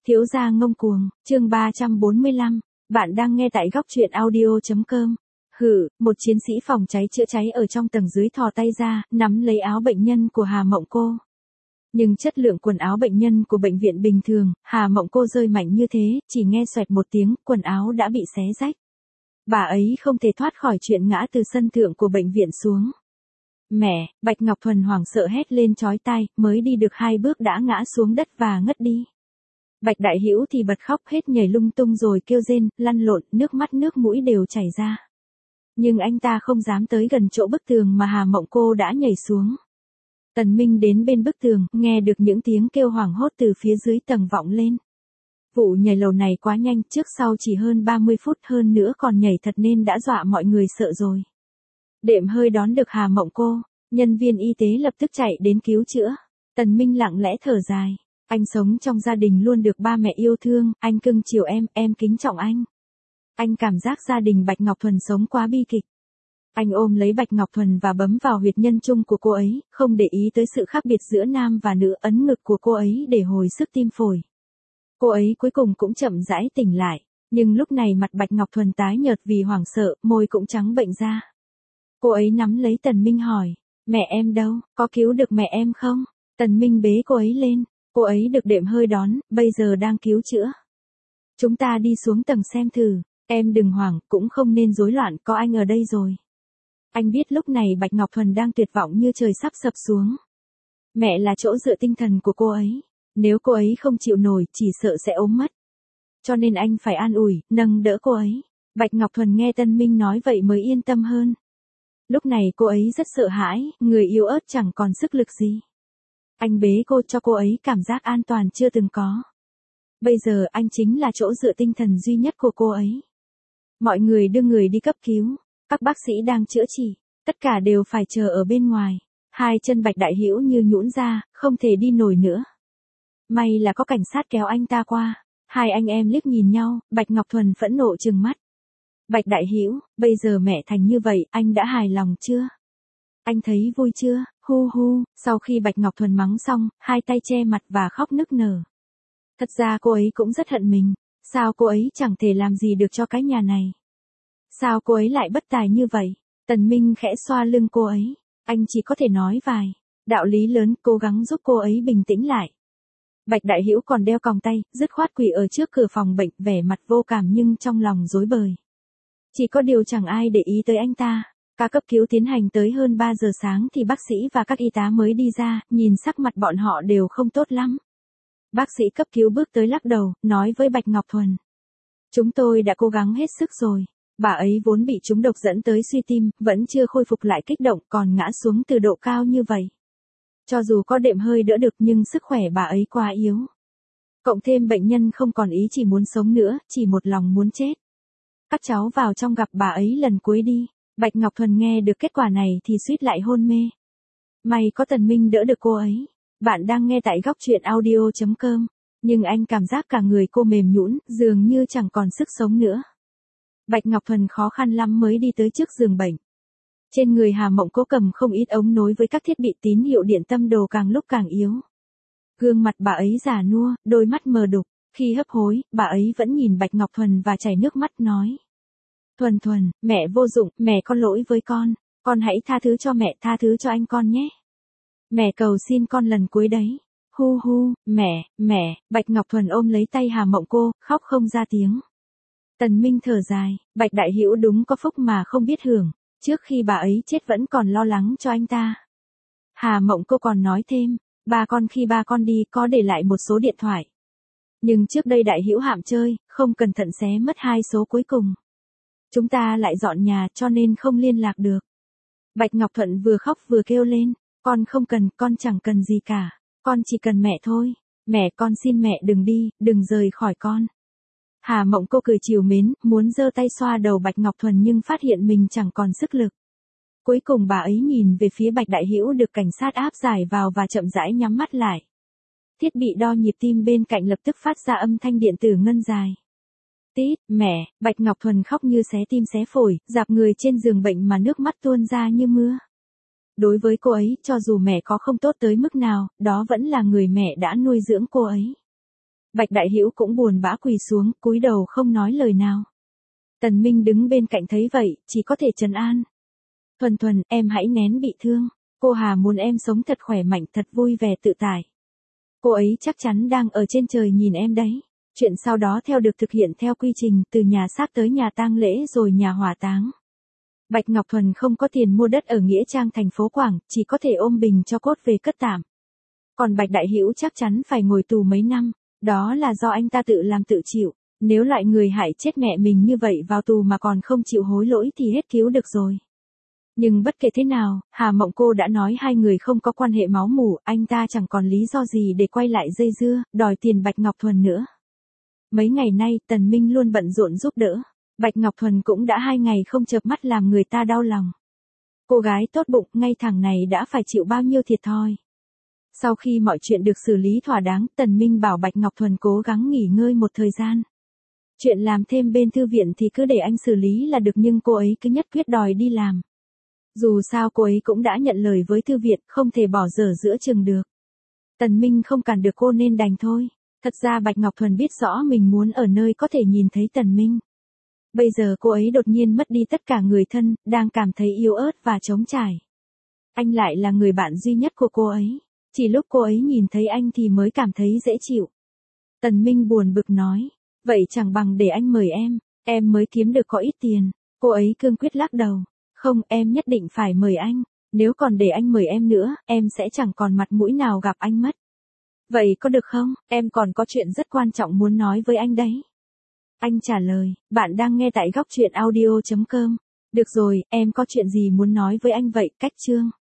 Thiếu gia ngông cuồng, chương 345, bạn đang nghe tại góc truyện audio.com. Một chiến sĩ phòng cháy chữa cháy ở trong tầng dưới thò tay ra, nắm lấy áo bệnh nhân của Hà Mộng Cô. Nhưng chất lượng quần áo bệnh nhân của bệnh viện bình thường, Hà Mộng Cô rơi mạnh như thế, chỉ nghe xoẹt một tiếng, quần áo đã bị xé rách. Bà ấy không thể thoát khỏi chuyện ngã từ sân thượng của bệnh viện xuống. Mẹ, Bạch Ngọc Thuần hoảng sợ hét lên chói tai, mới đi được 2 bước đã ngã xuống đất và ngất đi. Bạch Đại Hữu thì bật khóc hết nhảy lung tung rồi kêu rên, lăn lộn, nước mắt nước mũi đều chảy ra. Nhưng anh ta không dám tới gần chỗ bức tường mà Hà Mộng Cô đã nhảy xuống. Tần Minh đến bên bức tường, nghe được những tiếng kêu hoảng hốt từ phía dưới tầng vọng lên. Vụ nhảy lầu này quá nhanh, trước sau chỉ hơn 30 phút, hơn nữa còn nhảy thật nên đã dọa mọi người sợ rồi. Đệm hơi đón được Hà Mộng Cô, nhân viên y tế lập tức chạy đến cứu chữa. Tần Minh lặng lẽ thở dài. Anh sống trong gia đình luôn được ba mẹ yêu thương, anh cưng chiều em kính trọng anh. Anh cảm giác gia đình Bạch Ngọc Thuần sống quá bi kịch. Anh ôm lấy Bạch Ngọc Thuần và bấm vào huyệt nhân trung của cô ấy, không để ý tới sự khác biệt giữa nam và nữ, ấn ngực của cô ấy để hồi sức tim phổi. Cô ấy cuối cùng cũng chậm rãi tỉnh lại, nhưng lúc này mặt Bạch Ngọc Thuần tái nhợt vì hoảng sợ, môi cũng trắng bệnh ra. Cô ấy nắm lấy Tần Minh hỏi, mẹ em đâu, có cứu được mẹ em không? Tần Minh bế cô ấy lên. Cô ấy được đệm hơi đón, bây giờ đang cứu chữa. Chúng ta đi xuống tầng xem thử, em đừng hoảng, cũng không nên rối loạn, có anh ở đây rồi. Anh biết lúc này Bạch Ngọc Thuần đang tuyệt vọng như trời sắp sập xuống. Mẹ là chỗ dựa tinh thần của cô ấy, nếu cô ấy không chịu nổi, chỉ sợ sẽ ốm mất. Cho nên anh phải an ủi, nâng đỡ cô ấy. Bạch Ngọc Thuần nghe Tân Minh nói vậy mới yên tâm hơn. Lúc này cô ấy rất sợ hãi, người yếu ớt chẳng còn sức lực gì. Anh bế cô cho cô ấy cảm giác an toàn chưa từng có. Bây giờ anh chính là chỗ dựa tinh thần duy nhất của cô ấy. Mọi người đưa người đi cấp cứu, các bác sĩ đang chữa trị, tất cả đều phải chờ ở bên ngoài. 2 chân Bạch Đại Hữu như nhũn ra, không thể đi nổi nữa. May là có cảnh sát kéo anh ta qua. 2 anh em liếc nhìn nhau, Bạch Ngọc Thuần phẫn nộ trừng mắt. Bạch Đại Hữu, bây giờ mẹ thành như vậy, anh đã hài lòng chưa? Anh thấy vui chưa? Sau khi Bạch Ngọc Thuần mắng xong, 2 tay che mặt và khóc nức nở. Thật ra cô ấy cũng rất hận mình, sao cô ấy chẳng thể làm gì được cho cái nhà này? Sao cô ấy lại bất tài như vậy? Tần Minh khẽ xoa lưng cô ấy, anh chỉ có thể nói vài đạo lý lớn, cố gắng giúp cô ấy bình tĩnh lại. Bạch Đại Hữu còn đeo còng tay, dứt khoát quỳ ở trước cửa phòng bệnh, vẻ mặt vô cảm nhưng trong lòng rối bời. Chỉ có điều chẳng ai để ý tới anh ta. Ca cấp cứu tiến hành tới hơn 3 giờ sáng thì bác sĩ và các y tá mới đi ra, nhìn sắc mặt bọn họ đều không tốt lắm. Bác sĩ cấp cứu bước tới lắc đầu, nói với Bạch Ngọc Thuần. Chúng tôi đã cố gắng hết sức rồi. Bà ấy vốn bị trúng độc dẫn tới suy tim, vẫn chưa khôi phục lại kích động, còn ngã xuống từ độ cao như vậy. Cho dù có đệm hơi đỡ được nhưng sức khỏe bà ấy quá yếu. Cộng thêm bệnh nhân không còn ý chỉ muốn sống nữa, chỉ một lòng muốn chết. Các cháu vào trong gặp bà ấy lần cuối đi. Bạch Ngọc Thuần nghe được kết quả này thì suýt lại hôn mê. May có Tần Minh đỡ được cô ấy. Bạn đang nghe tại góc truyện audio.com. Nhưng anh cảm giác cả người cô mềm nhũn, dường như chẳng còn sức sống nữa. Bạch Ngọc Thuần khó khăn lắm mới đi tới trước giường bệnh. Trên người Hà Mộng Cô cầm không ít ống nối với các thiết bị tín hiệu điện tâm đồ càng lúc càng yếu. Gương mặt bà ấy già nua, đôi mắt mờ đục. Khi hấp hối, bà ấy vẫn nhìn Bạch Ngọc Thuần và chảy nước mắt nói. Thuần, mẹ vô dụng, mẹ có lỗi với con hãy tha thứ cho mẹ, tha thứ cho anh con nhé. Mẹ cầu xin con lần cuối đấy. Mẹ, Bạch Ngọc Thuần ôm lấy tay Hà Mộng Cô, khóc không ra tiếng. Tần Minh thở dài, Bạch Đại Hữu đúng có phúc mà không biết hưởng, trước khi bà ấy chết vẫn còn lo lắng cho anh ta. Hà Mộng Cô còn nói thêm, khi ba con đi có để lại một số điện thoại. Nhưng trước đây Đại Hữu hạm chơi, không cẩn thận xé mất 2 số cuối cùng. Chúng ta lại dọn nhà cho nên không liên lạc được. Bạch Ngọc Thuận vừa khóc vừa kêu lên, con không cần, con chẳng cần gì cả, con chỉ cần mẹ thôi, mẹ con xin mẹ đừng đi, đừng rời khỏi con. Hà Mộng Cô cười trìu mến, muốn giơ tay xoa đầu Bạch Ngọc Thuần nhưng phát hiện mình chẳng còn sức lực. Cuối cùng bà ấy nhìn về phía Bạch Đại Hữu được cảnh sát áp giải vào và chậm rãi nhắm mắt lại. Thiết bị đo nhịp tim bên cạnh lập tức phát ra âm thanh điện tử ngân dài. Tít, mẹ, Bạch Ngọc Thuần khóc như xé tim xé phổi, dạp người trên giường bệnh mà nước mắt tuôn ra như mưa. Đối với cô ấy, cho dù mẹ có không tốt tới mức nào, đó vẫn là người mẹ đã nuôi dưỡng cô ấy. Bạch Đại Hữu cũng buồn bã quỳ xuống, cúi đầu không nói lời nào. Tần Minh đứng bên cạnh thấy vậy, chỉ có thể trấn an. Thuần Thuần, em hãy nén bị thương. Cô Hà muốn em sống thật khỏe mạnh, thật vui vẻ tự tại. Cô ấy chắc chắn đang ở trên trời nhìn em đấy. Chuyện sau đó theo được thực hiện theo quy trình, từ nhà xác tới nhà tang lễ rồi nhà hỏa táng. Bạch Ngọc Thuần không có tiền mua đất ở Nghĩa Trang thành phố Quảng, chỉ có thể ôm bình cho cốt về cất tạm. Còn Bạch Đại Hữu chắc chắn phải ngồi tù mấy năm, đó là do anh ta tự làm tự chịu. Nếu loại người hại chết mẹ mình như vậy vào tù mà còn không chịu hối lỗi thì hết cứu được rồi. Nhưng bất kể thế nào, Hà Mộng Cô đã nói hai người không có quan hệ máu mủ, anh ta chẳng còn lý do gì để quay lại dây dưa, đòi tiền Bạch Ngọc Thuần nữa. Mấy ngày nay, Tần Minh luôn bận rộn giúp đỡ. Bạch Ngọc Thuần cũng đã 2 ngày không chợp mắt làm người ta đau lòng. Cô gái tốt bụng ngay thẳng này đã phải chịu bao nhiêu thiệt thòi. Sau khi mọi chuyện được xử lý thỏa đáng, Tần Minh bảo Bạch Ngọc Thuần cố gắng nghỉ ngơi một thời gian. Chuyện làm thêm bên thư viện thì cứ để anh xử lý là được, nhưng cô ấy cứ nhất quyết đòi đi làm. Dù sao cô ấy cũng đã nhận lời với thư viện, không thể bỏ dở giữa chừng được. Tần Minh không cản được cô nên đành thôi. Thật ra Bạch Ngọc Thuần biết rõ mình muốn ở nơi có thể nhìn thấy Tần Minh. Bây giờ cô ấy đột nhiên mất đi tất cả người thân, đang cảm thấy yếu ớt và trống trải. Anh lại là người bạn duy nhất của cô ấy. Chỉ lúc cô ấy nhìn thấy anh thì mới cảm thấy dễ chịu. Tần Minh buồn bực nói. Vậy chẳng bằng để anh mời em mới kiếm được có ít tiền. Cô ấy cương quyết lắc đầu. Không, em nhất định phải mời anh. Nếu còn để anh mời em nữa, em sẽ chẳng còn mặt mũi nào gặp anh mất. Vậy có được không? Em còn có chuyện rất quan trọng muốn nói với anh đấy. Anh trả lời, bạn đang nghe tại góc truyện audio.com. Được rồi, em có chuyện gì muốn nói với anh vậy? Cách chương.